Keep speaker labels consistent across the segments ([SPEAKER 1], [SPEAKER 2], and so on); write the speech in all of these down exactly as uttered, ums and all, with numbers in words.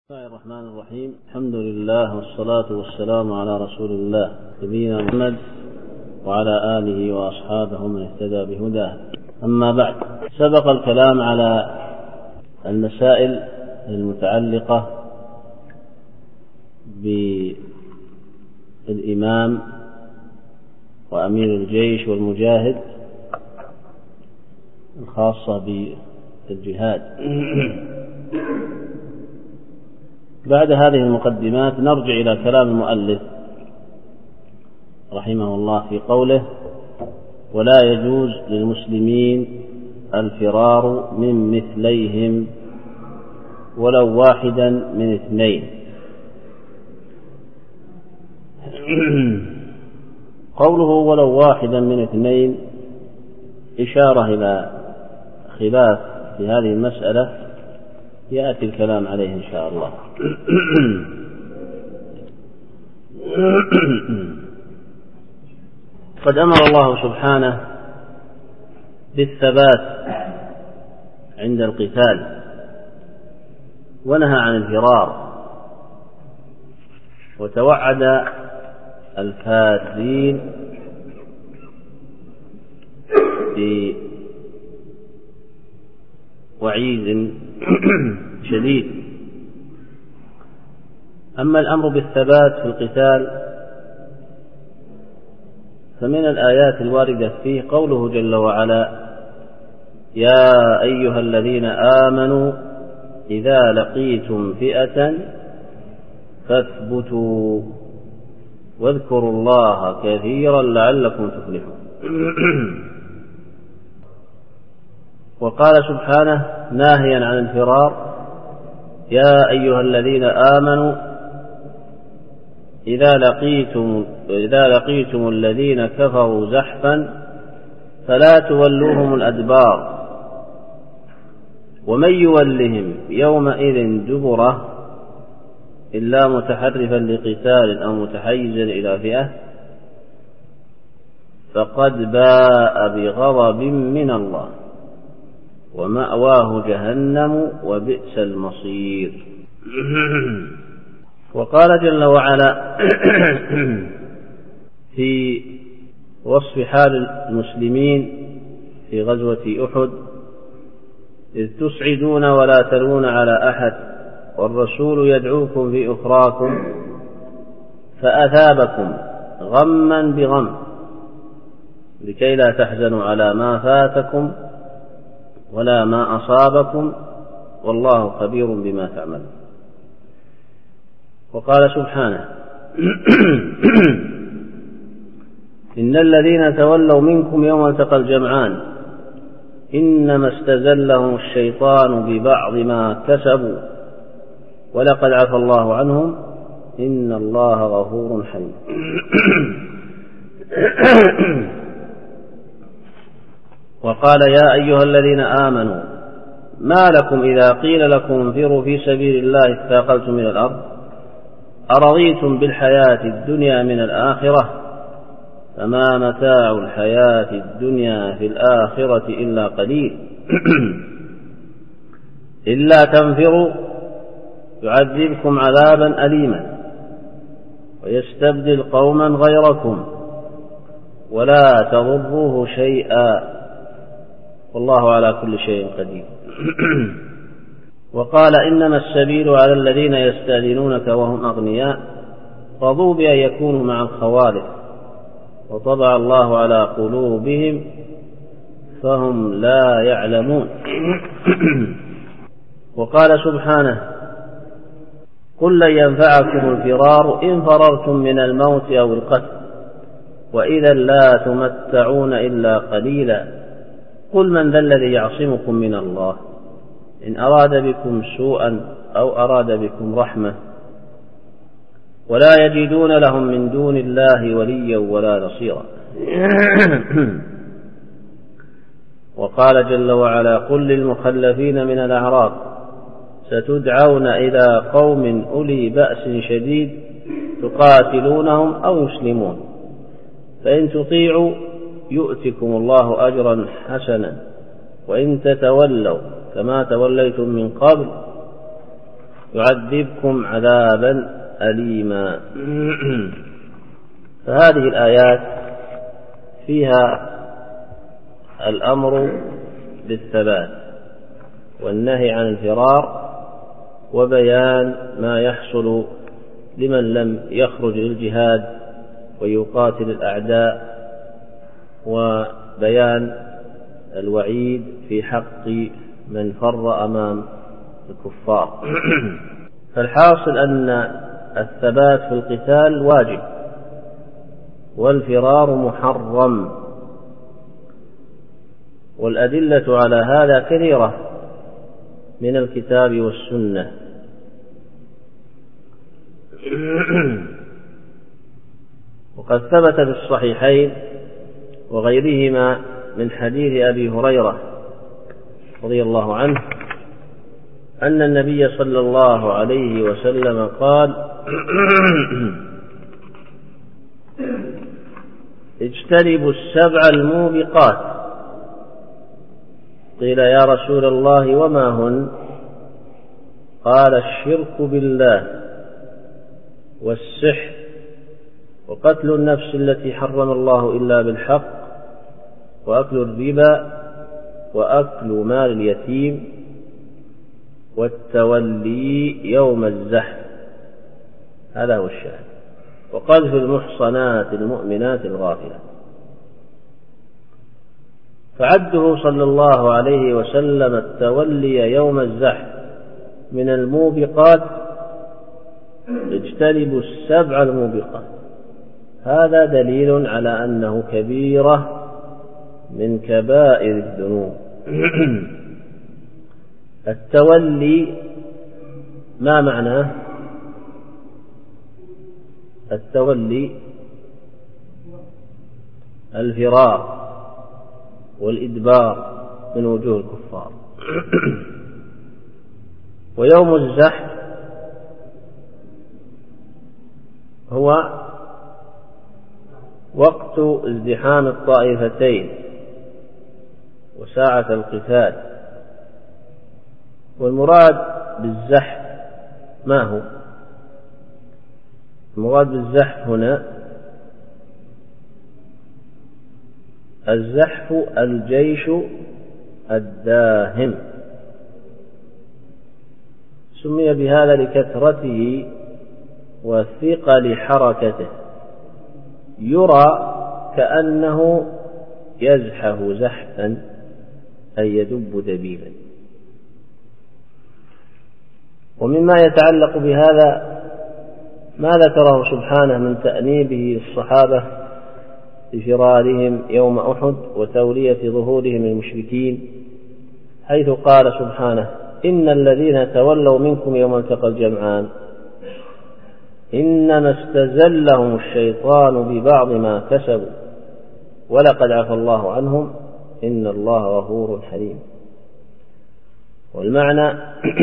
[SPEAKER 1] بسم الله الرحمن الرحيم. الحمد لله والصلاة والسلام على رسول الله نبينا محمد وعلى آله وأصحابه من اهتدى بهداه. أما بعد، سبق الكلام على المسائل المتعلقة بالإمام وأمير الجيش والمجاهد الخاصة بالجهاد. بعد هذه المقدمات نرجع إلى كلام المؤلف رحمه الله في قوله: ولا يجوز للمسلمين الفرار من مثليهم ولو واحدا من اثنين. قوله ولو واحدا من اثنين إشارة إلى خلاف في هذه المسألة يأتي الكلام عليه إن شاء الله. قد أمر الله سبحانه بالثبات عند القتال ونهى عن الفرار، وتوعد الكافرين بوعيد شديد. أما الأمر بالثبات في القتال فمن الآيات الواردة فيه قوله جل وعلا: يا أيها الذين آمنوا إذا لقيتم فئة فاثبتوا واذكروا الله كثيرا لعلكم تفلحون. وقال سبحانه ناهيا عن الفرار: يا أيها الذين آمنوا إذا لقيتم, إذا لقيتم الذين كفروا زحفا فلا تولوهم الأدبار ومن يولهم يومئذ دبره إلا متحرفا لقتال أو متحيزا إلى فئة فقد باء بغضب من الله ومأواه جهنم وبئس المصير. وقال جل وعلا في وصف حال المسلمين في غزوة أحد: إذ تصعدون ولا تلون على أحد والرسول يدعوكم في أخراكم فأثابكم غما بغم لكي لا تحزنوا على ما فاتكم ولا ما أصابكم والله خبير بما تعملون. وقال سبحانه: إن الذين تولوا منكم يوم التقى الجمعان إنما استزلهم الشيطان ببعض ما كسبوا ولقد عفى الله عنهم إن الله غفور حليم. وقال: يا أيها الذين آمنوا ما لكم إذا قيل لكم انفروا في سبيل الله اثاقلتم إلى الأرض أرضيتم بالحياة الدنيا من الآخرة فما متاع الحياة الدنيا في الآخرة إلا قليل إلا تنفروا يعذبكم عذابا أليما ويستبدل قوما غيركم ولا تضروه شيئا والله على كل شيء قدير. وقال: إنما السبيل على الذين يستأذنونك وهم أغنياء رضوا بأن يكونوا مع الخوالف وطبع الله على قلوبهم فهم لا يعلمون. وقال سبحانه: قل لن ينفعكم الفرار إن فررتم من الموت أو القتل وإذا لا تمتعون إلا قليلا قل من ذا الذي يعصمكم من الله إن أراد بكم سوءا أو أراد بكم رحمة ولا يجدون لهم من دون الله وليا ولا نصيرا. وقال جل وعلا: قل للمخلفين من الأعراب ستدعون إلى قوم أولي بأس شديد تقاتلونهم أو يسلمون فإن تطيعوا يؤتكم الله أجرا حسنا وإن تتولوا كما توليتم من قبل يعذبكم عذابا أليما. فهذه الآيات فيها الأمر بالثبات والنهي عن الفرار وبيان ما يحصل لمن لم يخرج للجهاد ويقاتل الأعداء، وبيان الوعيد في حق من فر أمام الكفار. فالحاصل أن الثبات في القتال واجب والفرار محرم، والأدلة على هذا كثيرة من الكتاب والسنة. وقد ثبت في الصحيحين وغيرهما من حديث أبي هريرة رضي الله عنه أن النبي صلى الله عليه وسلم قال: اجتنبوا السبع الموبقات. قيل: يا رسول الله وما هن؟ قال: الشرك بالله، والسحر، وقتل النفس التي حرم الله إلا بالحق، وأكل الربا، وأكل مال اليتيم، والتولي يوم الزحف. هذا هو الشاهد. وقذف المحصنات المؤمنات الغافلات. فعده صلى الله عليه وسلم التولي يوم الزحف من الموبقات. اجتنبوا السبع الموبقات. هذا دليل على أنه كبيرة من كبائر الذنوب. التولي ما معناه؟ التولي الفرار والإدبار من وجوه الكفار. ويوم الزحف هو وقت ازدحام الطائفتين وساعة القتال. والمراد بالزحف ما هو؟ المراد بالزحف هنا الزحف الجيش الداهم، سمي بهذا لكثرته وثقل حركته، يرى كأنه يزحف زحفا أي يدب دبيبا. ومما يتعلق بهذا ما ذكره سبحانه من تأنيبه للصحابة بفرارهم يوم أحد وتولية ظهورهم المشركين، حيث قال سبحانه: إن الذين تولوا منكم يوم التقى الجمعان إنما استزلهم الشيطان ببعض ما كسبوا ولقد عفى الله عنهم إن الله غفور حليم. والمعنى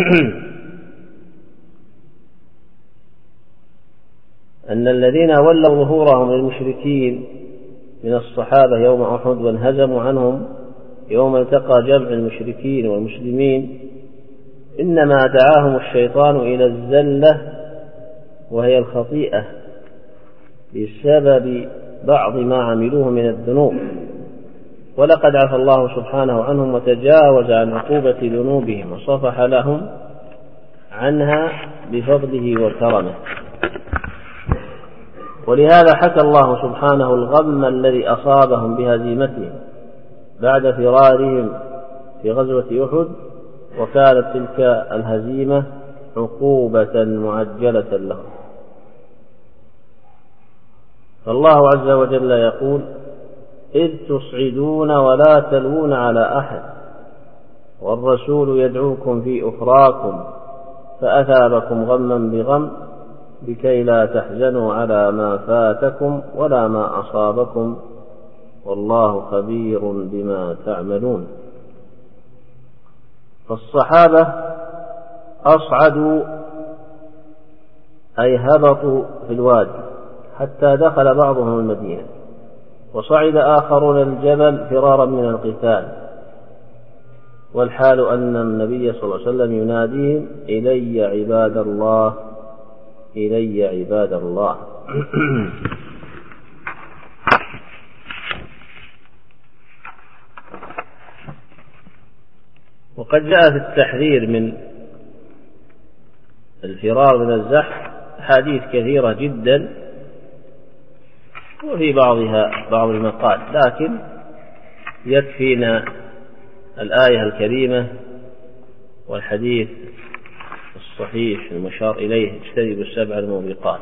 [SPEAKER 1] أن الذين ولوا ظهورهم للمشركين من الصحابة يوم أحد وانهزموا عنهم يوم التقى جمع المشركين والمسلمين إنما دعاهم الشيطان إلى الزلة، وهي الخطيئة بسبب بعض ما عملوه من الذنوب، ولقد عفى الله سبحانه عنهم وتجاوز عن عقوبة ذنوبهم وصفح لهم عنها بفضله وكرمه. ولهذا حكى الله سبحانه الغم الذي أصابهم بهزيمتهم بعد فرارهم في غزوة أحد، وكانت تلك الهزيمة عقوبة معجلة لهم. فالله عز وجل يقول: إذ تصعدون ولا تلوون على أحد والرسول يدعوكم في أخراكم فأثابكم غما بغم لكي لا تحزنوا على ما فاتكم ولا ما أصابكم والله خبير بما تعملون. فالصحابة أصعدوا أي هبطوا في الوادي حتى دخل بعضهم المدينة، وصعد آخرون الجبل فرارا من القتال، والحال أن النبي صلى الله عليه وسلم يناديهم إلي عباد الله إلي عباد الله. وقد جاء في التحذير من الفرار من الزحف حديث كثيرة جدا، وفي بعضها بعض المقال، لكن يكفينا الآية الكريمة والحديث الصحيح المشار إليه اجتنبوا السبع الموبقات.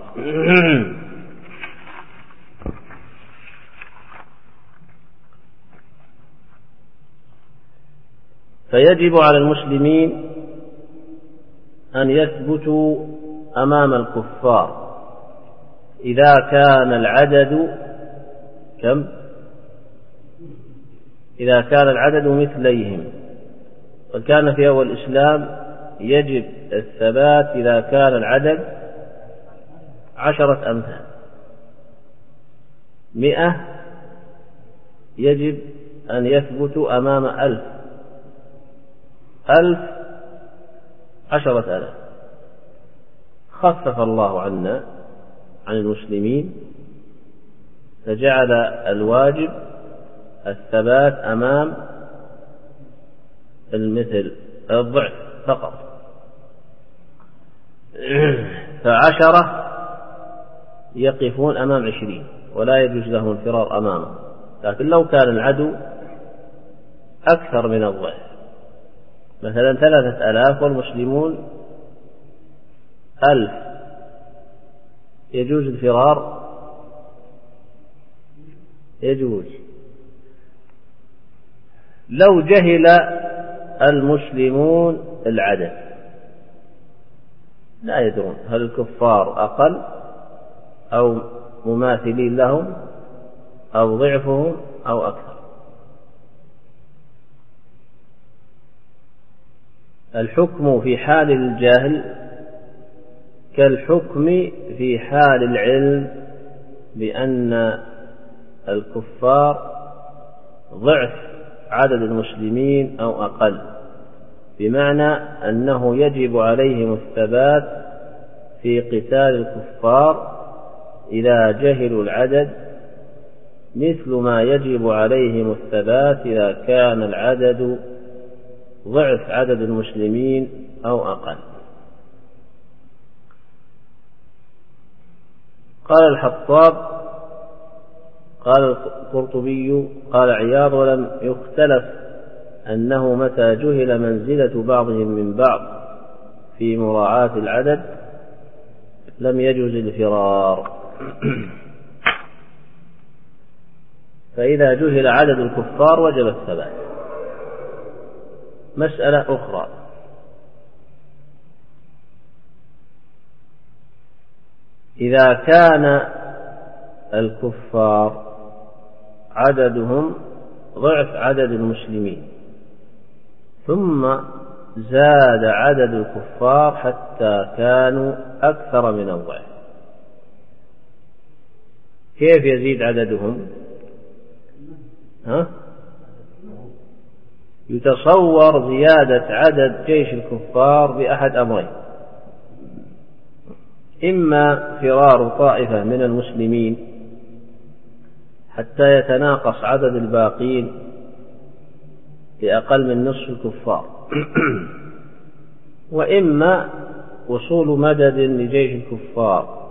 [SPEAKER 1] فيجب على المسلمين أن يثبتوا أمام الكفار إذا كان العدد كم؟ إذا كان العدد مثليهم. وكان في أول الإسلام يجب الثبات إذا كان العدد عشرة أمثال، مئة يجب أن يثبتوا أمام ألف، ألف عشرة ألاف. خفف الله عنا عن المسلمين فجعل الواجب الثبات أمام المثل الضعف فقط، فعشرة يقفون أمام عشرين ولا يجوز لهم الفرار أمامه. لكن لو كان العدو أكثر من الضعف، مثلا ثلاثة آلاف والمسلمون ألف، يجوز الفرار؟ يجوز. لو جهل المسلمون العدد لا يدرون هل الكفار أقل أو مماثلين لهم أو ضعفهم أو أكثر. الحكم في حال الجاهل كالحكم في حال العلم بأن الكفار ضعف عدد المسلمين أو أقل، بمعنى أنه يجب عليهم الثبات في قتال الكفار إذا جهلوا العدد، مثل ما يجب عليهم الثبات إذا كان العدد ضعف عدد المسلمين أو أقل. قال الحطاب قال القرطبي قال عياض: ولم يختلف أنه متى جهل منزلة بعضهم من بعض في مراعاة العدد لم يجوز الفرار. فإذا جهل عدد الكفار وجب الثبات. مسألة أخرى: إذا كان الكفار عددهم ضعف عدد المسلمين ثم زاد عدد الكفار حتى كانوا أكثر من الضعف، كيف يزيد عددهم؟ ها؟ يتصور زيادة عدد جيش الكفار بأحد أمرين: إما فرار طائفة من المسلمين حتى يتناقص عدد الباقين لأقل من نصف الكفار، وإما وصول مدد لجيش الكفار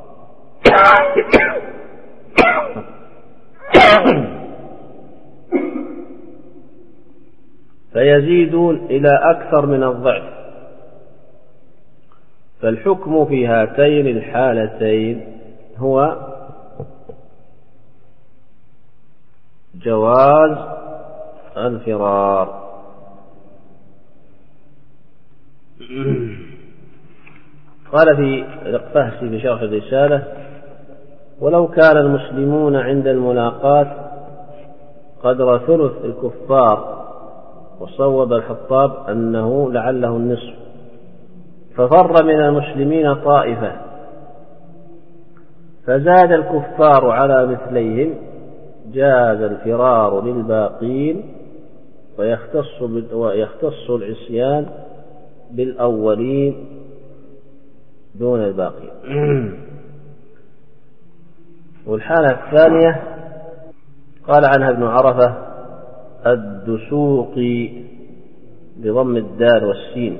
[SPEAKER 1] فيزيدون إلى أكثر من الضعف. فالحكم في هاتين الحالتين هو جواز الفرار. قال في الإقفهسي في شرح الرسالة: ولو كان المسلمون عند الملاقاة قدر ثلث الكفار، وصوب الحطاب أنه لعله النصف، ففر من المسلمين طائفة فزاد الكفار على مثليهم، جاز الفرار للباقين ويختص, ويختص العصيان بالأولين دون الباقين. والحالة الثانية قال عنها ابن عرفة الدسوقي بضم الدال والسين: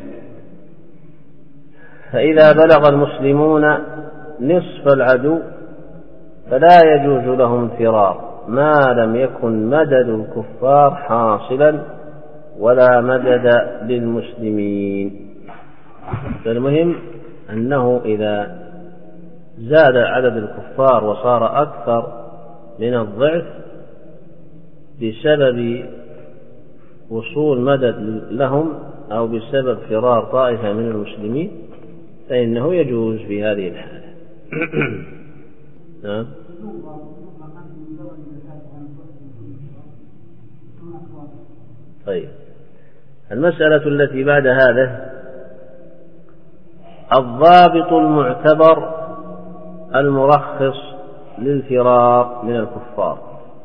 [SPEAKER 1] فإذا بلغ المسلمون نصف العدو فلا يجوز لهم فرار ما لم يكن مدد الكفار حاصلا ولا مدد للمسلمين. فالمهم أنه إذا زاد عدد الكفار وصار أكثر من الضعف بسبب وصول مدد لهم أو بسبب فرار طائفة من المسلمين فإنه يجوز في هذه الحالة. نعم. طيب، المسألة التي بعد هذا الضابط المعتبر المرخص للفرار من الكفار.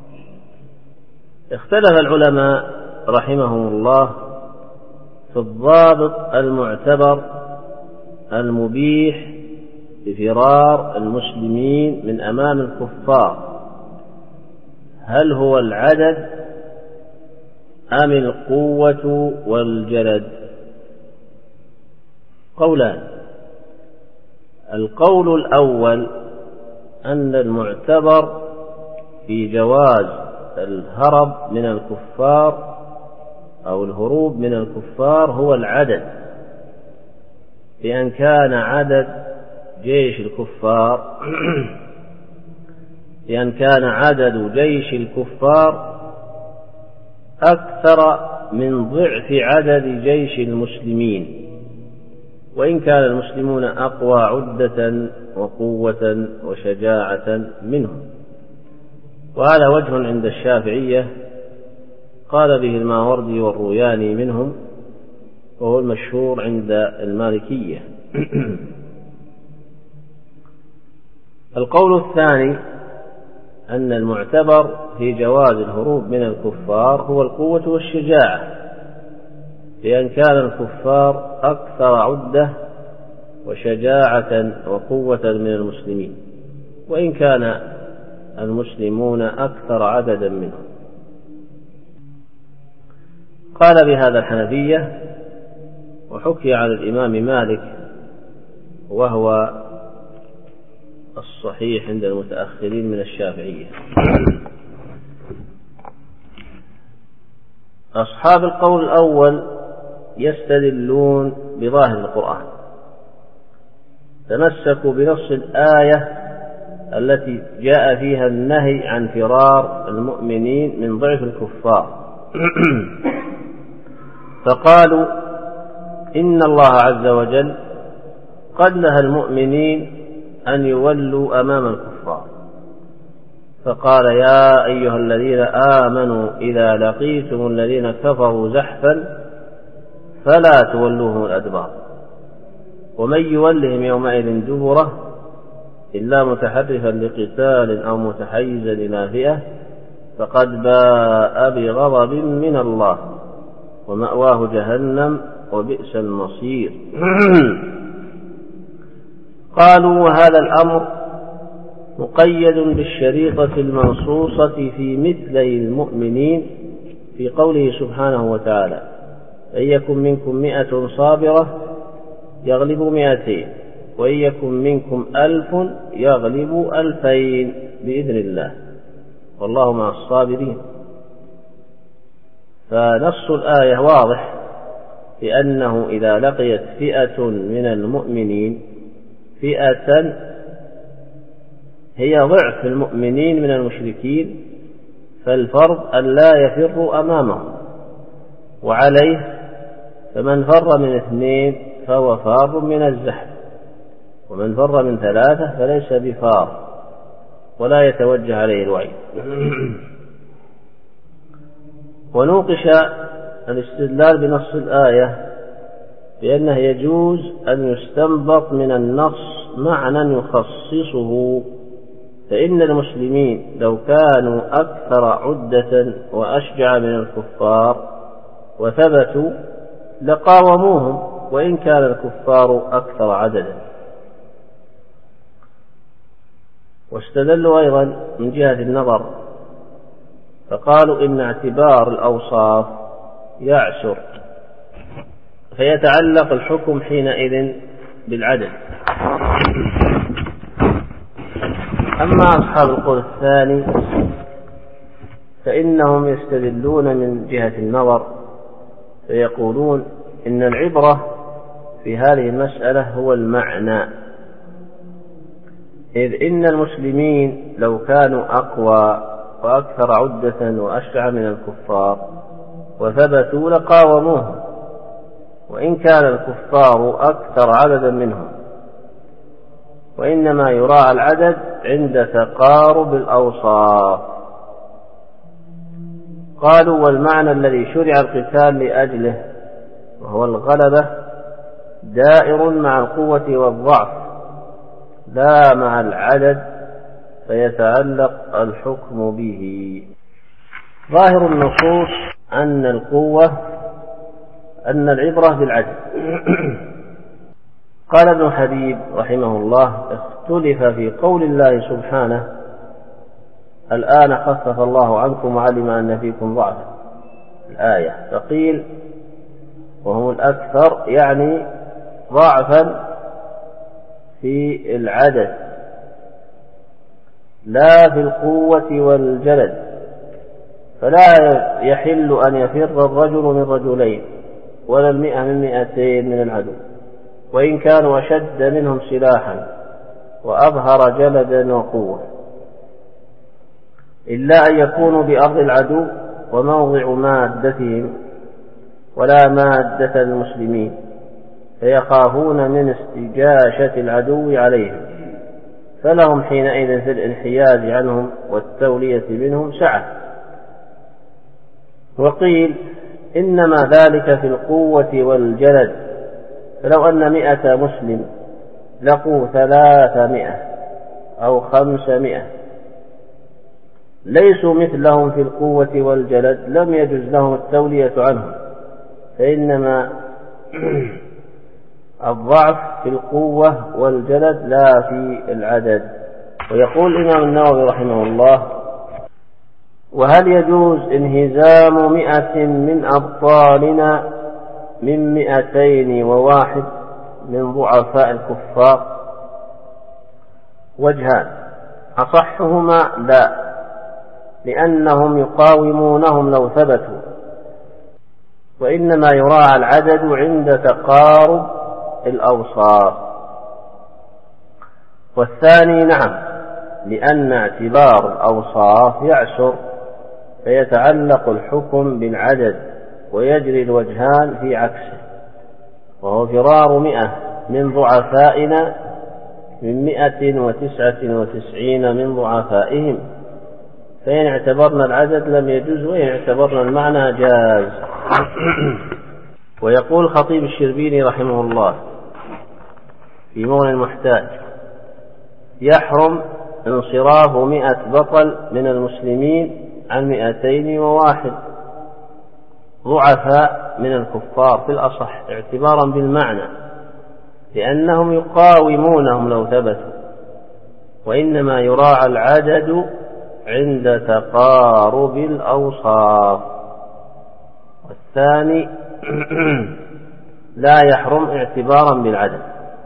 [SPEAKER 1] اختلف العلماء رحمهم الله في الضابط المعتبر المبيح لفرار المسلمين من أمام الكفار، هل هو العدد أم القوة والجلد؟ قولان: القول الأول أن المعتبر في جواز الهرب من الكفار أو الهروب من الكفار هو العدد، بأن كان عدد جيش الكفار بأن كان عدد جيش الكفار أكثر من ضعف عدد جيش المسلمين، وإن كان المسلمون أقوى عدة وقوة وشجاعة منهم. وهذا وجه عند الشافعية قال به الماوردي والروياني منهم، وهو المشهور عند المالكية. القول الثاني أن المعتبر في جواز الهروب من الكفار هو القوة والشجاعة، لأن كان الكفار أكثر عدة وشجاعة وقوة من المسلمين، وإن كان المسلمون أكثر عددا منهم. قال بهذا الحنفية، وحكي عن الإمام مالك وهو الصحيح عند المتأخرين من الشافعية. أصحاب القول الأول يستدلون بظاهر القرآن، تمسكوا بنص الآية التي جاء فيها النهي عن فرار المؤمنين من ضعف الكفار، فقالوا إن الله عز وجل قد نهى المؤمنين أن يولوا أمام الكفار، فقال يا أيها الذين آمنوا إذا لقيتم الذين كفروا زحفا فلا تولوهم الأدبار ومن يولهم يومئذ دبره إلا متحرفا لقتال أو متحيزا إلى فئة فقد باء بغضب من الله ومأواه جهنم وبئس المصير. قالوا وهذا الأمر مقيد بالشريطة المنصوصة في مثلي المؤمنين في قوله سبحانه وتعالى إن يكن منكم مئة صابرة يغلبوا مئتين وإن يكن منكم ألف يغلبوا ألفين بإذن الله والله مع الصابرين. فنص الآية واضح بأنه إذا لقيت فئة من المؤمنين فئة هي ضعف المؤمنين من المشركين فالفرض أن لا يفروا أمامهم، وعليه فمن فر من اثنين فهو فار من الزحف، ومن فر من ثلاثة فليس بفار ولا يتوجه عليه الوعيد. ونوقش الاستدلال بنص الآية بأنه يجوز أن يستنبط من النص معنى يخصصه فإن المسلمين لو كانوا أكثر عدة وأشجع من الكفار وثبتوا لقاوموهم وإن كان الكفار أكثر عددا. واستدلوا أيضا من جهة النظر فقالوا إن اعتبار الأوصاف يعسر فيتعلق الحكم حينئذ بالعدد. أما أصحاب القول الثاني فإنهم يستدلون من جهة النظر فيقولون إن العبرة في هذه المسألة هو المعنى، إذ إن المسلمين لو كانوا أقوى وأكثر عدة وأشجع من الكفار وثبتوا لقاوموهم وإن كان الكفار أكثر عددا منهم، وإنما يراعى العدد عند تقارب الأوصاف. قالوا والمعنى الذي شرع القتال لأجله وهو الغلبة دائر مع القوة والضعف لا مع العدد فيتعلق الحكم به. ظاهر النصوص أن القوة أن العبرة بالعدد. قال ابن حبيب رحمه الله اختلف في قول الله سبحانه الآن خفف الله عنكم وعلم أن فيكم ضعفا الآية، فقيل وهم الأكثر يعني ضعفا في العدد لا في القوة والجلد، فلا يحل أن يفر الرجل من رجلين ولا المئة من مئتين من العدو وإن كانوا أشد منهم سلاحا وأظهر جلدا وقوة، إلا أن يكونوا بأرض العدو وموضع مادتهم ولا مادة المسلمين فيخافون من استجاشة العدو عليهم، فلهم حينئذ في الانحياز عنهم والتولية منهم سعة. وقيل إنما ذلك في القوة والجلد، فلو أن مئة مسلم لقوا ثلاثمائة أو خمسمائة ليسوا مثلهم في القوة والجلد لم يجوز لهم التولية عنهم، فإنما الضعف في القوة والجلد لا في العدد. ويقول الإمام النووي رحمه الله وهل يجوز انهزام مئة من أبطالنا من مئتين وواحد من ضعفاء الكفار؟ وجهان، أصحهما لا، لأنهم يقاومونهم لو ثبتوا، وإنما يراعى العدد عند تقارب الأوصاف. والثاني نعم، لأن اعتبار الأوصاف يعسر فيتعلق الحكم بالعدد ويجري الوجهان في عكسه، وهو فرار مئة من ضعفائنا من مئة وتسعة وتسعين من ضعفائهم، فإن اعتبرنا العدد لم يجوز وإن اعتبرنا المعنى جاز. ويقول خطيب الشربيني رحمه الله في مغني المحتاج يحرم انصراف مئة بطل من المسلمين عن مئتين وواحد ضعفاء من الكفار في الأصح اعتبارا بالمعنى، لأنهم يقاومونهم لو ثبتوا، وإنما يراعى العدد عند تقارب الأوصاف. والثاني لا يحرم اعتبارا بالعدد.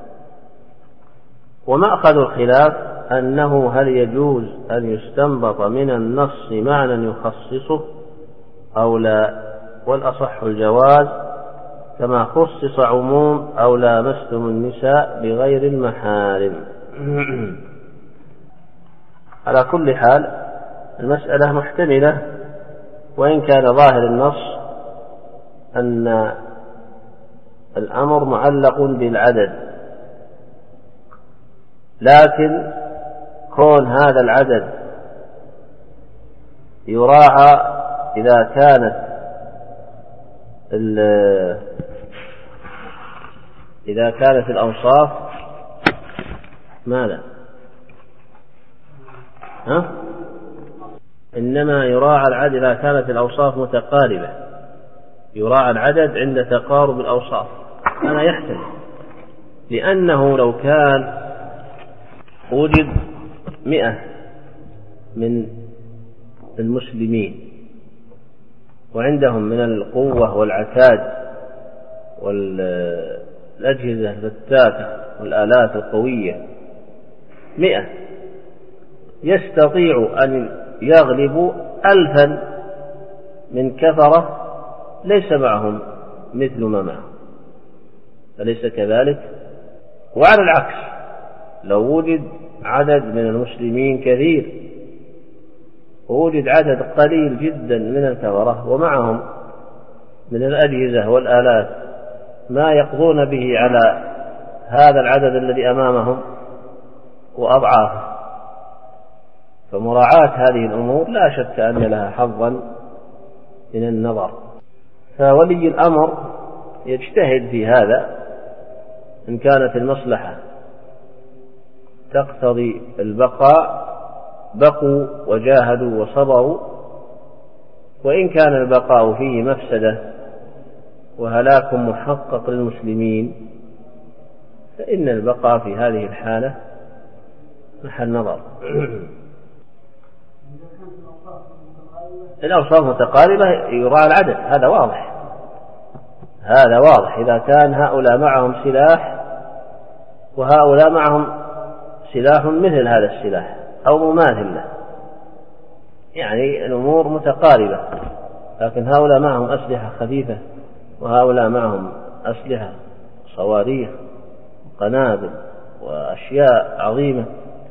[SPEAKER 1] ومأخذ الخلاف أنه هل يجوز أن يستنبط من النص معنى يخصصه أو لا، والأصح الجواز كما خصص عموم أو لامستم النساء بغير المحارم. على كل حال المسألة محتملة، وإن كان ظاهر النص أن الأمر معلق بالعدد، لكن كون هذا العدد يراعى إذا كانت إذا كانت الأوصاف ماذا ها؟ إنما يراعى العدد إذا كانت الأوصاف متقاربة، يراعى العدد عند تقارب الأوصاف. أنا يحتمل، لأنه لو كان وجد مئة من المسلمين وعندهم من القوة والعتاد والأجهزة الفتاكة والآلات القوية مئة، يستطيع أن يغلبوا ألفا من كفرة ليس معهم مثل ما معهم، أليس كذلك؟ وعلى العكس لو وجد عدد من المسلمين كثير ووجد عدد قليل جدا من الكفرة ومعهم من الأجهزة والآلات ما يقضون به على هذا العدد الذي أمامهم وأضعافه، فمراعاة هذه الأمور لا شك أن لها حظا من النظر. فولي الأمر يجتهد في هذا إن كانت المصلحة تقتضي البقاء بقوا وجاهدوا وصبروا، وإن كان البقاء فيه مفسدة وهلاك محقق للمسلمين فإن البقاء في هذه الحالة محل نظر. الأوصاف متقاربة يراعى العدد، هذا واضح، هذا واضح. إذا كان هؤلاء معهم سلاح وهؤلاء معهم سلاح مثل هذا السلاح أو مماثل له، يعني الأمور متقاربة، لكن هؤلاء معهم أسلحة خفيفة وهؤلاء معهم أسلحة صواريخ وقنابل وأشياء عظيمة،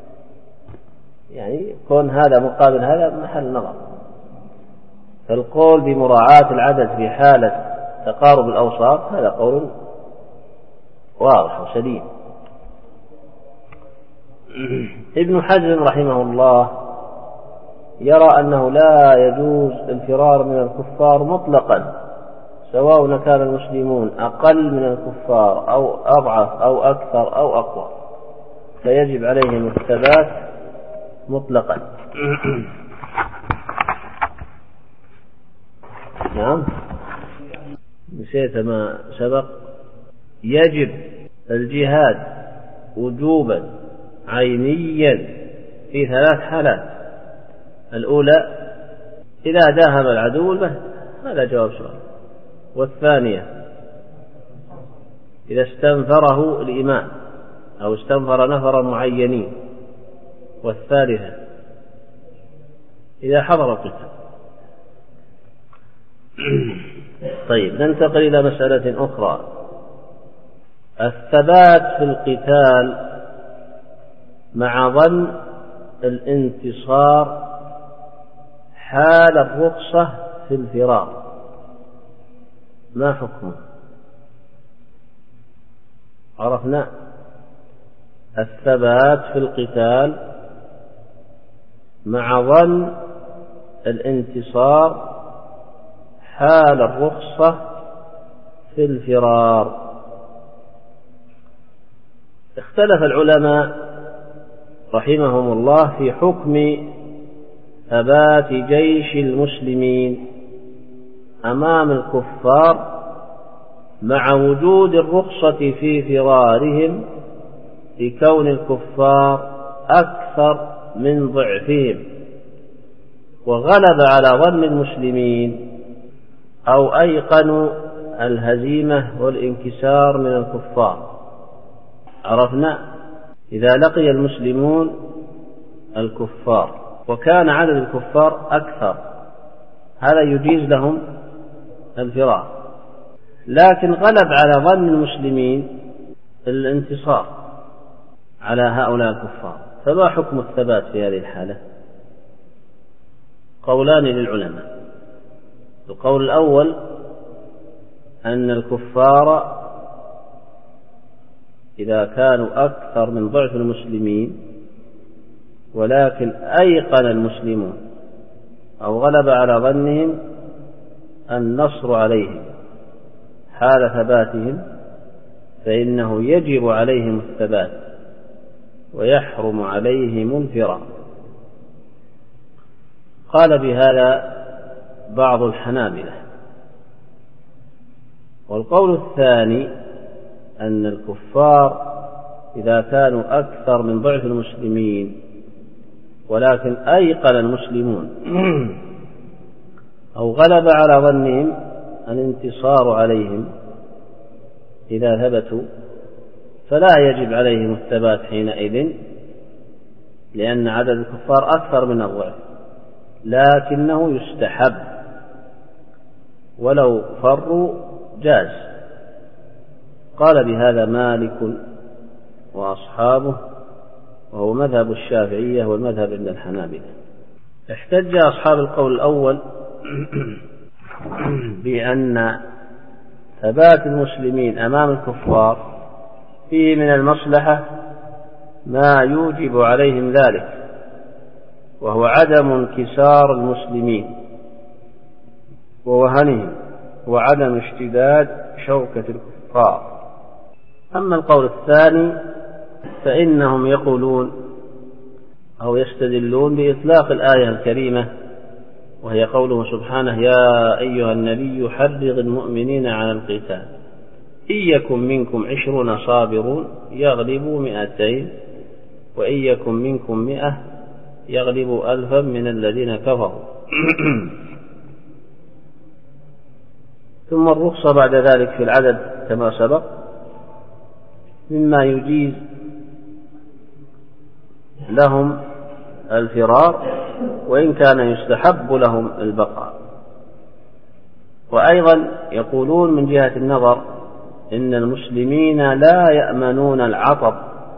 [SPEAKER 1] يعني كون هذا مقابل هذا محل نظر. فالقول بمراعاة العدد في حالة تقارب الأوصاف هذا قول واضح وسليم. ابن حزم رحمه الله يرى أنه لا يجوز الفرار من الكفار مطلقا، سواء كان المسلمون أقل من الكفار أو أضعف أو أكثر أو أقوى، فيجب عليهم الثبات مطلقا. نعم، نسيت ما سبق. يجب الجهاد وجوبا عينيا في ثلاث حالات: الأولى إذا داهم العدو البهد، هذا جواب سؤال، والثانية إذا استنفره الإمام أو استنفر نفرا معينين، والثالثة إذا حضر القتال. طيب، ننتقل إلى مسألة أخرى. الثبات في القتال مع ظن الانتصار حال الرخصة في الفرار، ما حكمه؟ عرفنا الثبات في القتال مع ظن الانتصار حال الرخصة في الفرار. اختلف العلماء رحمهم الله في حكم ثبات جيش المسلمين أمام الكفار مع وجود الرخصة في فرارهم لكون الكفار أكثر من ضعفهم وغلب على ظن المسلمين أو أيقنوا الهزيمة والانكسار من الكفار. عرفنا إذا لقي المسلمون الكفار وكان عدد الكفار أكثر، هذا يجيز لهم الفرار، لكن غلب على ظن المسلمين الانتصار على هؤلاء الكفار، فما حكم الثبات في هذه الحالة؟ قولان للعلماء. القول الأول أن الكفار إذا كانوا أكثر من ضعف المسلمين ولكن أيقن المسلمون أو غلب على ظنهم النصر عليهم حال ثباتهم، فإنه يجب عليهم الثبات ويحرم عليهم الفرار. قال بهذا بعض الحنابلة. والقول الثاني أن الكفار إذا كانوا أكثر من ضعف المسلمين ولكن أيقن المسلمون أو غلب على ظنهم الانتصار عليهم إذا ثبتوا فلا يجب عليهم الثبات حينئذ، لأن عدد الكفار أكثر من الضعف، لكنه يستحب ولو فروا جاز. قال بهذا مالك وأصحابه، وهو مذهب الشافعية والمذهب عند الحنابلة. احتج أصحاب القول الأول بأن ثبات المسلمين أمام الكفار فيه من المصلحة ما يوجب عليهم ذلك، وهو عدم انكسار المسلمين ووهنهم وعدم اشتداد شوكة الكفار. أما القول الثاني فإنهم يقولون أو يستدلون بإطلاق الآية الكريمة، وهي قوله سبحانه: يا أيها النبي حرض المؤمنين على القتال إن يكن منكم عشرون صابرون يغلبوا مئتين وإن يكن منكم مئة يغلبوا ألفا من الذين كفروا. ثم الرخصة بعد ذلك في العدد كما سبق، مما يجيز لهم الفرار وإن كان يستحب لهم البقاء. وأيضا يقولون من جهة النظر إن المسلمين لا يأمنون العطب،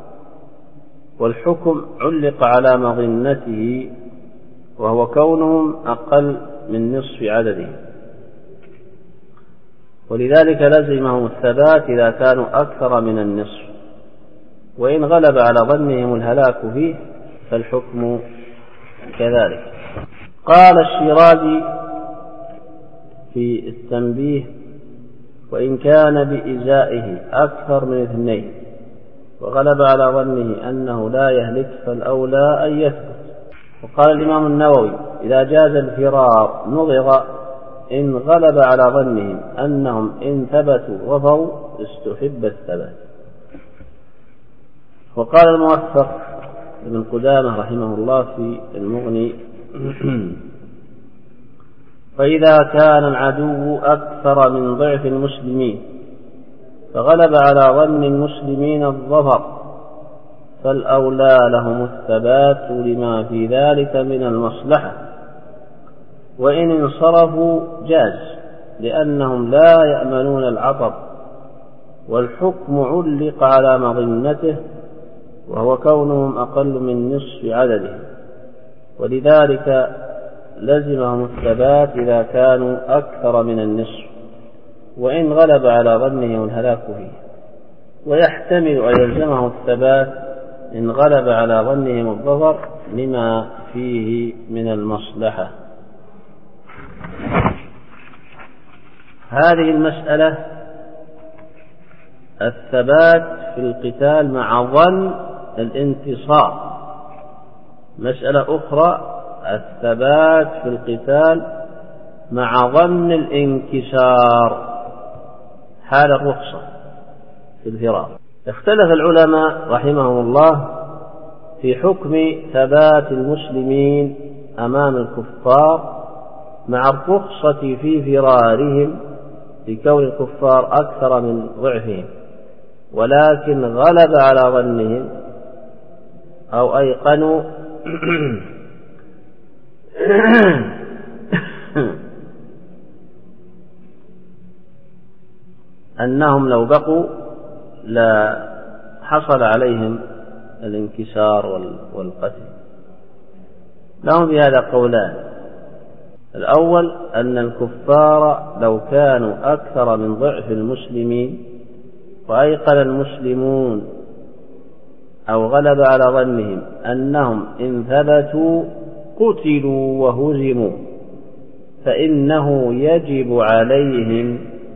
[SPEAKER 1] والحكم علق على مظنته وهو كونهم أقل من نصف عددهم، ولذلك لزمهم الثبات إذا كانوا أكثر من النصف، وإن غلب على ظنهم الهلاك فيه فالحكم كذلك. قال الشيرازي في التنبيه: وإن كان بإزائه أكثر من اثنين وغلب على ظنه أنه لا يهلك فالأولى أن يثبت. وقال الإمام النووي: إذا جاز الفرار نظر إن غلب على ظنهم أنهم إن ثبتوا ظفروا استحب الثبات. وقال الموفق ابن قدامة رحمه الله في المغني: فإذا كان العدو أكثر من ضعف المسلمين فغلب على ظن المسلمين الظفر فالأولى لهم الثبات لما في ذلك من المصلحة، وإن انصرفوا جاز لأنهم لا يأمنون العطب، والحكم علق على مظنته وهو كونهم أقل من نصف عددهم، ولذلك لزمهم الثبات إذا كانوا أكثر من النصف وإن غلب على ظنهم الهلاك فيه، ويحتمل أن يلزمه الثبات إن غلب على ظنهم الظفر لما فيه من المصلحة. هذه المسألة الثبات في القتال مع ظن الانتصار. مسألة أخرى الثبات في القتال مع ظن الانكسار حال الرخصة في الفرار. اختلف العلماء رحمهم الله في حكم ثبات المسلمين أمام الكفار مع الرخصة في فرارهم لكون الكفار أكثر من ضعفهم، ولكن غلب على ظنهم أو أيقنوا أنهم لو بقوا لا حصل عليهم الانكسار والقتل. لهم بهذا قولان: الأول أن الكفار لو كانوا أكثر من ضعف المسلمين وأيقن المسلمون أو غلب على ظنهم أنهم إن ثبتوا قتلوا وهزموا فإنه يجب عليهم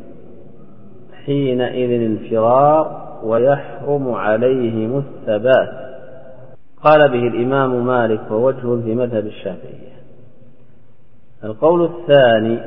[SPEAKER 1] حينئذ الفرار ويحرم عليهم الثبات. قال به الإمام مالك ووجه في مذهب الشافعية. القول الثاني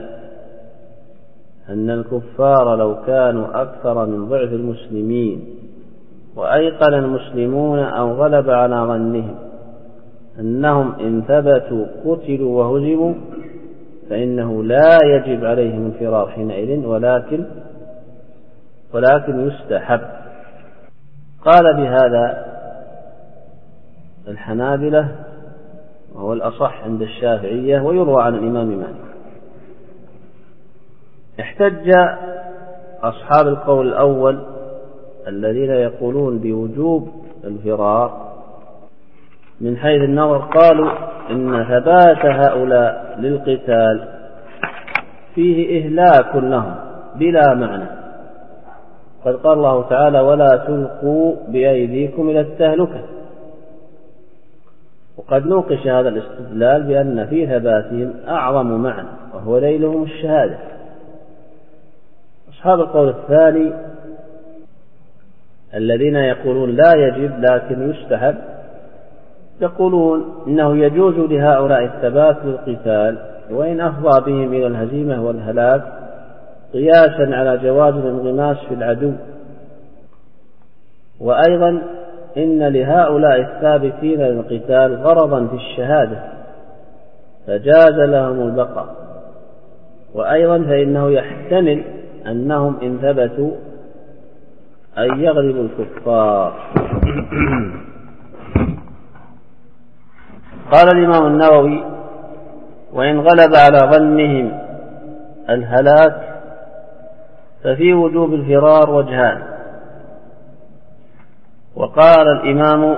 [SPEAKER 1] أن الكفار لو كانوا أكثر من ضعف المسلمين وأيقن المسلمون أو غلب على ظنهم أنهم إن ثبتوا قتلوا وهزموا فإنه لا يجب عليهم الفرار حينئذ ولكن ولكن يستحب. قال بهذا الحنابلة وهو الأصح عند الشافعية ويروى عن الإمام مالك. احتج أصحاب القول الأول الذين يقولون بوجوب الفرار من حيث النظر، قالوا إن ثبات هؤلاء للقتال فيه إهلاك لهم بلا معنى، قد قال الله تعالى ولا تلقوا بأيديكم إلى التهلكة. وقد نوقش هذا الاستدلال بأن في ثباتهم أعظم معنى وهو ليلهم الشهادة. أصحاب القول الثاني الذين يقولون لا يجب لكن يستحب يقولون إنه يجوز لهؤلاء الثبات للقتال وإن أفضى بهم إلى الهزيمة والهلاك قياسا على جواز الانغماس في العدو. وأيضا إن لهؤلاء الثابتين للقتال غرضا في الشهادة فجاز لهم البقاء. وأيضا فإنه يحتمل أنهم إن ثبتوا أن يغلبوا الكفار. قال الإمام النووي وإن غلب على ظنهم الهلاك ففي وجوب الفرار وجهان. وقال الإمام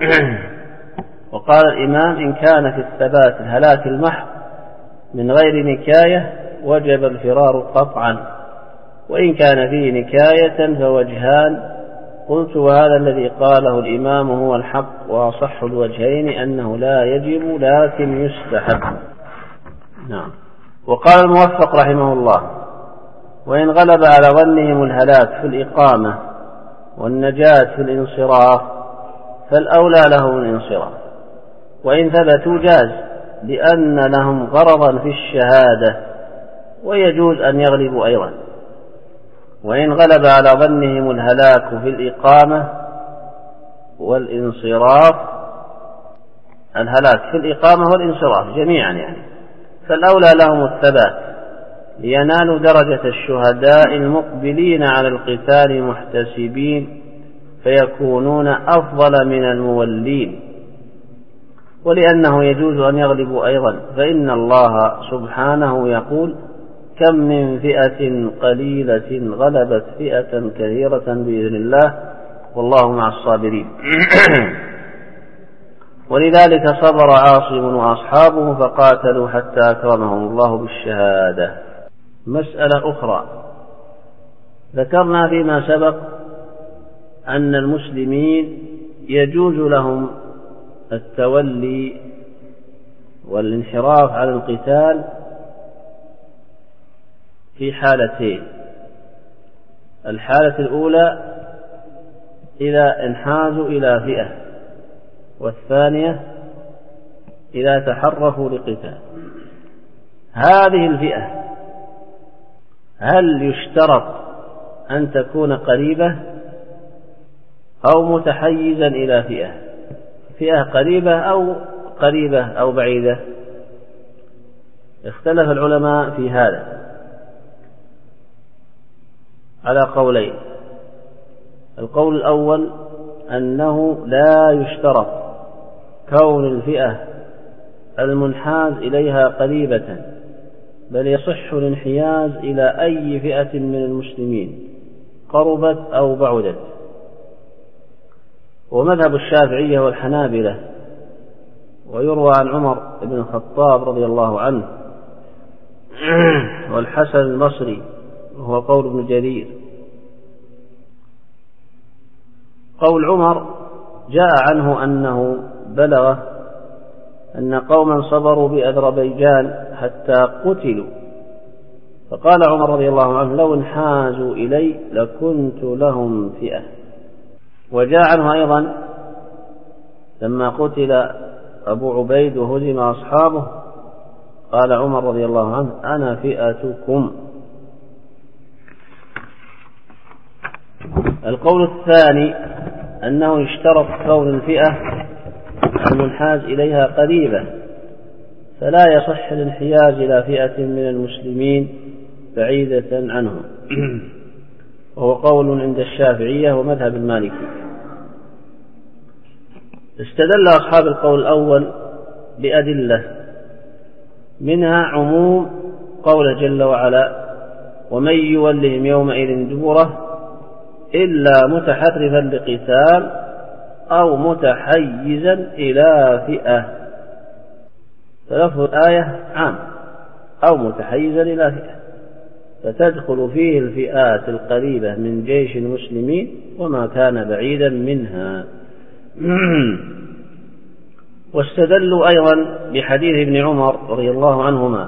[SPEAKER 1] وقال الإمام إن كان في الثبات الهلاك المحض من غير نكاية وجب الفرار قطعا، وإن كان فيه نكاية فوجهان. قلت وهذا الذي قاله الإمام هو الحق وأصح الوجهين أنه لا يجب لكن يستحب. نعم. وقال الموفق رحمه الله وإن غلب على ظنهم الهلاك في الإقامة والنجاة في الانصراف فالأولى لهم الانصراف، وإن ثبتوا جاز لأن لهم غرضا في الشهادة ويجوز أن يغلبوا أيضا. وإن غلب على ظنهم الهلاك في الإقامة والانصراف الهلاك في الإقامة والانصراف جميعا يعني فالأولى لهم الثبات لينالوا درجة الشهداء المقبلين على القتال محتسبين فيكونون أفضل من المولين، ولأنه يجوز أن يغلبوا أيضا، فإن الله سبحانه يقول كم من فئة قليلة غلبت فئة كثيرة بإذن الله والله مع الصابرين. ولذلك صبر عاصم وأصحابه فقاتلوا حتى أكرمهم الله بالشهادة. مسألة أخرى ذكرنا فيما سبق أن المسلمين يجوز لهم التولي والانحراف عن القتال في حالتين. الحالة الأولى إذا انحازوا إلى فئة، والثانية إذا تحرفوا لقتال. هذه الفئة هل يشترط أن تكون قريبة أو متحيزا إلى فئة؟ فئة قريبة أو قريبة أو بعيدة؟ اختلف العلماء في هذا على قولين. القول الأول أنه لا يشترط كون الفئة المنحاز إليها قريبة، بل يصح الانحياز إلى أي فئة من المسلمين قربت أو بعدت. ومذهب الشافعية والحنابلة ويروى عن عمر بن الخطاب رضي الله عنه والحسن البصري وهو قول ابن جرير. قول عمر جاء عنه أنه بلغ أن قوما صبروا بأذربيجان حتى قتلوا، فقال عمر رضي الله عنه لو انحازوا إلي لكنت لهم فئة. وجاء عنه أيضا لما قتل أبو عبيد وهزم أصحابه قال عمر رضي الله عنه: أنا فئتكم. القول الثاني أنه اشترط كون الفئة المنحاز إليها قريبة، فلا يصح الانحياز إلى فئة من المسلمين بعيدة عنهم، وهو قول عند الشافعية ومذهب المالكي. استدل أصحاب القول الأول بأدلة، منها عموم قوله جل وعلا: ومن يولهم يومئذ دبره إلا متحرفا لقتال أو متحيزا إلى فئة. فلفظ الآية عام: أو متحيزا إلى فئة، فتدخل فيه الفئات القريبة من جيش المسلمين وما كان بعيدا منها. واستدلوا أيضا بحديث ابن عمر رضي الله عنهما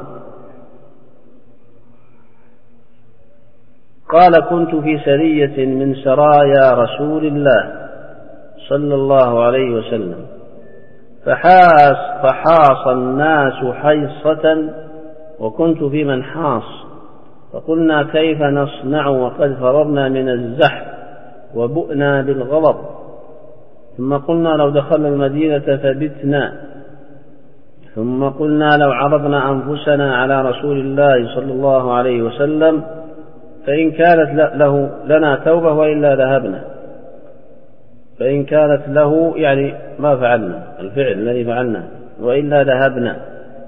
[SPEAKER 1] قال: كنت في سرية من سرايا رسول الله صلى الله عليه وسلم، فحاس فحاص الناس حيصة وكنت في من حاص، فقلنا: كيف نصنع وقد فررنا من الزحف وبؤنا بالغضب؟ ثم قلنا: لو دخلنا المدينة فبتنا. ثم قلنا: لو عرضنا أنفسنا على رسول الله صلى الله عليه وسلم فإن كانت له لنا توبة وإلا ذهبنا. فإن كانت له يعني ما فعلنا الفعل الذي فعلنا وإلا ذهبنا.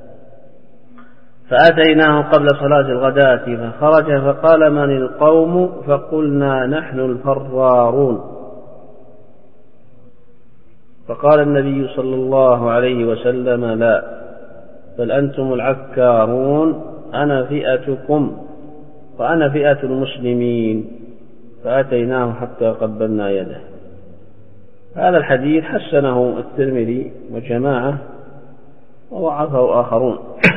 [SPEAKER 1] فأتيناه قبل صلاة الغداة فخرج فقال: من القوم؟ فقلنا: نحن الفرارون. فقال النبي صلى الله عليه وسلم: لا، بل أنتم العكارون، أنا فئتكم وأنا فئة المسلمين. فأتيناه حتى قبلنا يده. هذا الحديث حسنه الترمذي وجماعة وضعفه آخرون.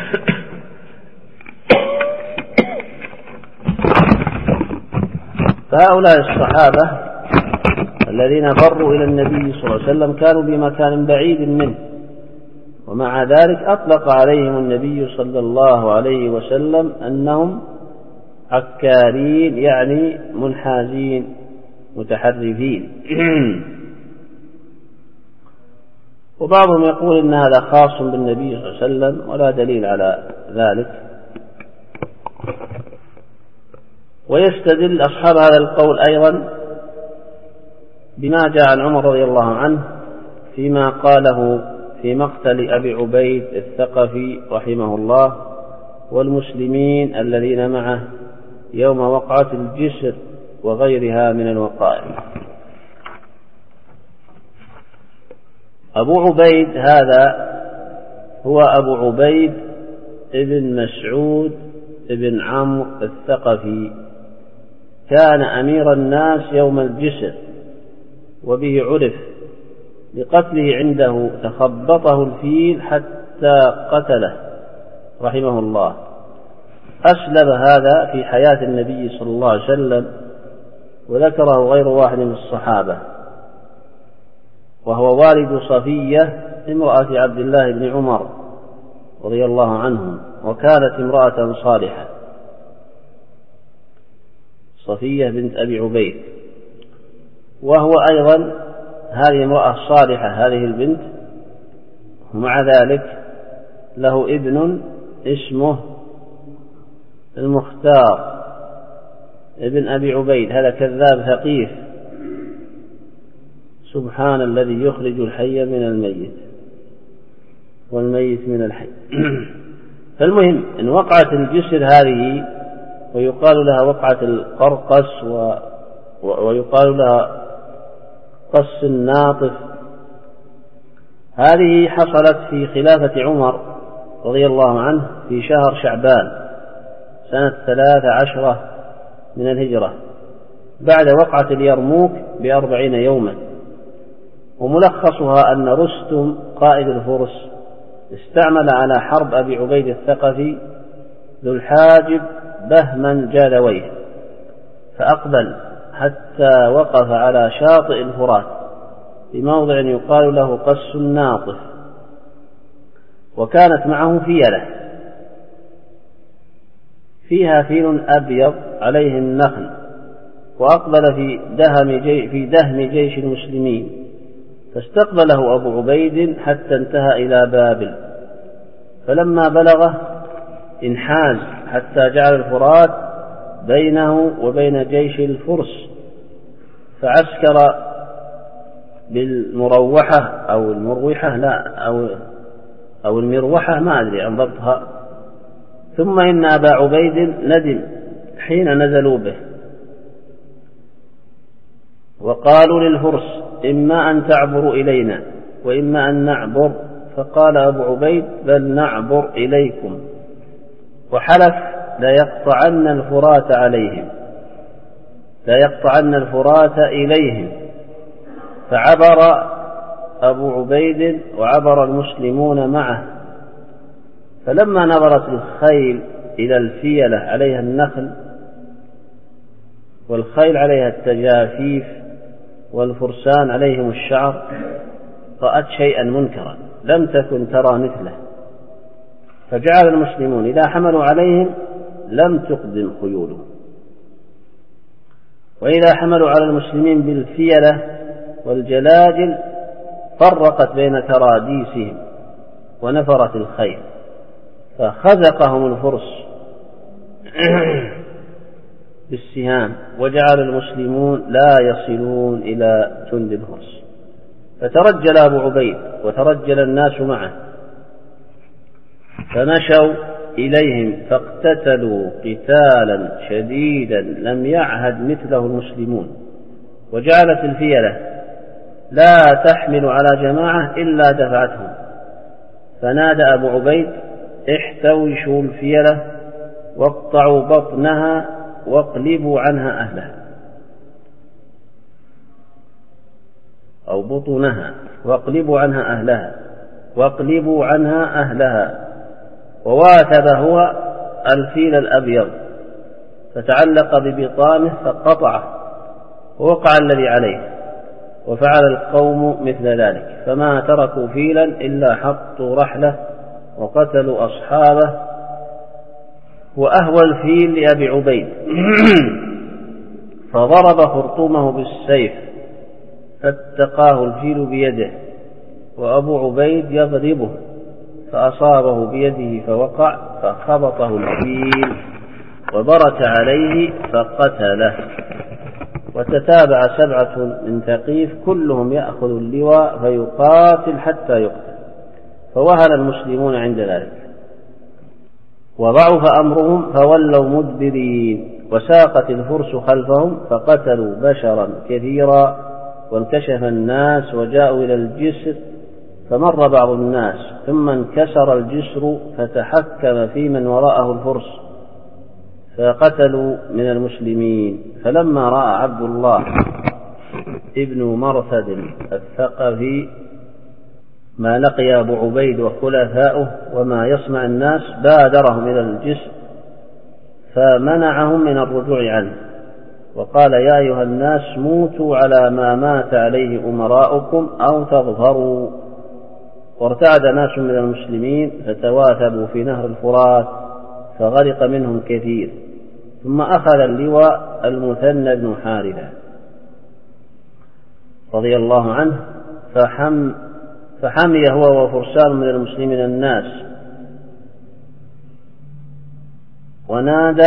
[SPEAKER 1] فهؤلاء الصحابة الذين فروا إلى النبي صلى الله عليه وسلم كانوا بمكان بعيد منه، ومع ذلك أطلق عليهم النبي صلى الله عليه وسلم أنهم عكارين، يعني منحازين متحرفين. وبعضهم يقول إن هذا خاص بالنبي صلى الله عليه وسلم ولا دليل على ذلك. ويستدل أصحاب هذا القول أيضا بما جاء عن عمر رضي الله عنه فيما قاله في مقتل أبي عبيد الثقفي رحمه الله والمسلمين الذين معه يوم وقعة الجسر وغيرها من الوقائع. أبو عبيد هذا هو أبو عبيد ابن مسعود ابن عمرو الثقفي، كان أمير الناس يوم الجسر، وبه عرف لقتله عنده، تخبطه الفيل حتى قتله رحمه الله. أسلم هذا في حياة النبي صلى الله عليه وسلم، وذكره غير واحد من الصحابة، وهو والد صفية امرأة عبد الله بن عمر رضي الله عنهم، وكانت امرأة صالحة، صفية بنت أبي عبيد. وهو أيضا هذه امرأة صالحة هذه البنت، ومع ذلك له ابن اسمه المختار ابن أبي عبيد، هذا كذاب ثقيف. سبحان الذي يخرج الحي من الميت والميت من الحي. فالمهم إن وقعت الجسر هذه، ويقال لها وقعة القرقس و... ويقال لها قص الناطف، هذه حصلت في خلافة عمر رضي الله عنه في شهر شعبان سنة ثلاث عشرة من الهجرة، بعد وقعة اليرموك بأربعين يوما. وملخصها أن رستم قائد الفرس استعمل على حرب أبي عبيد الثقفي ذو الحاجب بهما جالويه، فأقبل حتى وقف على شاطئ الفرات بموضع يقال له قص الناطف، وكانت معه فيلة فيها فيل أبيض عليه النخل، وأقبل في دهم, جي في دهم جيش المسلمين، فاستقبله أبو عبيد حتى انتهى إلى بابل، فلما بلغه انحاز حتى جعل الفرات بينه وبين جيش الفرس، فعسكر بالمروحة أو المروحة لا أو, أو المروحة ما أدري عن ضبطها. ثم إن أبا عبيد ندم حين نزلوا به، وقالوا للفرس إما أن تعبروا إلينا وإما أن نعبر، فقال أبو عبيد بل نعبر إليكم، وحلف لا يقطعن الفرات عليهم لا يقطعن الفرات إليهم. فعبر أبو عبيد وعبر المسلمون معه، فلما نظرت الخيل إلى الفيلة عليها النخل، والخيل عليها التجافيف، والفرسان عليهم الشعر، رأت شيئا منكرا لم تكن ترى مثله، فجعل المسلمون إذا حملوا عليهم لم تقدم خيولهم، وإذا حملوا على المسلمين بالفيلة والجلاجل فرقت بين كراديسهم ونفرت الخيل، فخزقهم الفرس بالسهام، وجعل المسلمون لا يصلون إلى جند الفرس. فترجل أبو عبيد وترجل الناس معه، فمشوا إليهم فاقتتلوا قتالا شديدا لم يعهد مثله المسلمون، وجعلت الفيلة لا تحمل على جماعة إلا دفعتهم، فنادى أبو عبيد احتوشوا الفيلة واقطعوا بطنها واقلبوا عنها أهلها أو بطونها واقلبوا عنها أهلها واقلبوا عنها أهلها وواثب هو الفيل الأبيض، فتعلق ببطانه فقطعه ووقع الذي عليه، وفعل القوم مثل ذلك، فما تركوا فيلا إلا حطوا رحله وقتلوا أصحابه. وأهوى الفيل لأبي عبيد فضرب خرطومه بالسيف فاتقاه الفيل بيده، وأبو عبيد يضربه فأصابه بيده فوقع فخبطه الفيل وبرك عليه فقتله. وتتابع سبعة من ثقيف كلهم يأخذ اللواء فيقاتل حتى يقتل، فوهن المسلمون عند ذلك وضعف أمرهم فولوا مدبرين، وساقت الفرس خلفهم فقتلوا بشرا كثيرا، وانكشف الناس وجاءوا إلى الجسر، فمر بعض الناس ثم انكسر الجسر فتحكم في من وراءه الفرس فقتلوا من المسلمين. فلما رأى عبد الله ابن مرثد الثقفي ما لقي أبو عبيد وخلفاؤه وما يصنع الناس بادرهم إلى الجسر فمنعهم من الرجوع عنه، وقال يا أيها الناس موتوا على ما مات عليه أمراؤكم أو تظهروا. وارتعد ناس من المسلمين فتواثبوا في نهر الفرات فغرق منهم كثير، ثم أخذ اللواء المثنى بن حارثة رضي الله عنه فحم فحمي هو وفرسان من المسلمين الناس ونادى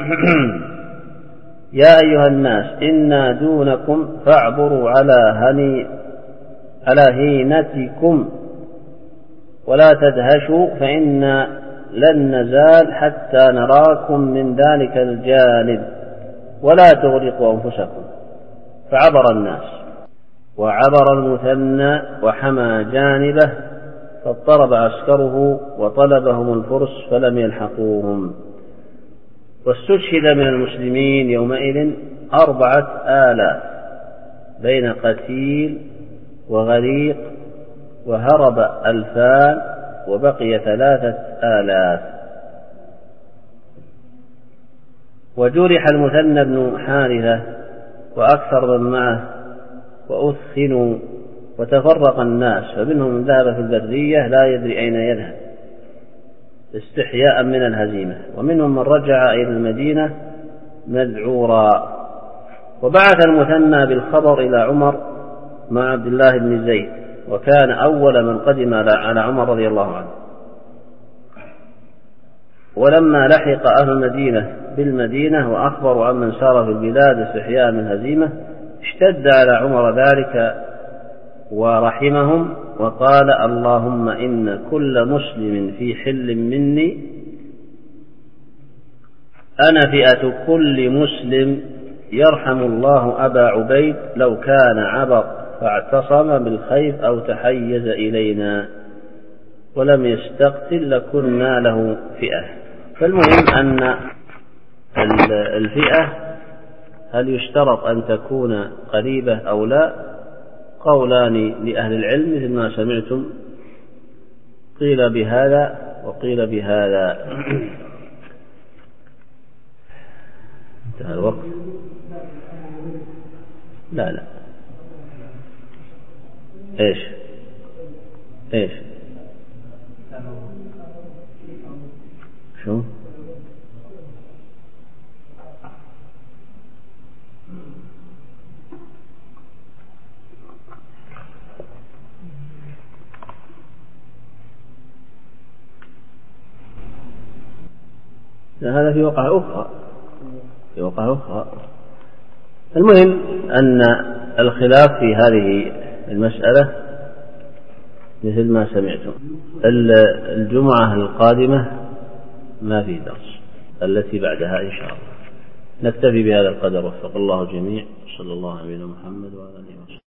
[SPEAKER 1] يا أيها الناس إنا دونكم فاعبروا على هني على هينتكم ولا تدهشوا فإنا لن نزال حتى نراكم من ذلك الجانب ولا تغرقوا أنفسكم. فعبر الناس وعبر المثنى وحمى جانبه، فاضطرب عسكره وطلبهم الفرس فلم يلحقوهم. واستشهد من المسلمين يومئذ أربعة آلاف بين قتيل وغريق، وهرب ألفان وبقي ثلاثة آلاف. وجرح المثنى بن حارثة وأكثر من معه وأثخنوا وتفرق الناس، فمنهم من ذهب في البرية لا يدري أين يذهب، استحياء من الهزيمة، ومنهم من رجع إلى المدينة مذعورا. وبعث المثنى بالخبر إلى عمر مع عبد الله بن زيد، وكان أول من قدم على عمر رضي الله عنه. ولما لحق أهل المدينة بالمدينة وأخبروا عمن سار في البلاد استحياء من الهزيمة اشتد على عمر ذلك ورحمهم، وقال: اللهم إن كل مسلم في حل مني أنا فئة كل مسلم، يرحم الله أبا عبيد لو كان عبر فاعتصم بالخيف أو تحيز إلينا ولم يستقتل لكنا له فئة. فالمهم أن الفئة هل يشترط أن تكون قريبة أو لا؟ قولان لأهل العلم مثل ما سمعتم، قيل بهذا وقيل بهذا. انتهى الوقت. لا لا ايش ايش شو هذا في وقع أخرى في وقع أخرى. المهم أن الخلاف في هذه المسألة مثل ما سمعتم. الجمعة القادمة ما في درس، التي بعدها إن شاء الله. نكتفي بهذا القدر، وفق الله الجميع. صلى الله عليه وسلم محمد وعلى آله وسلم.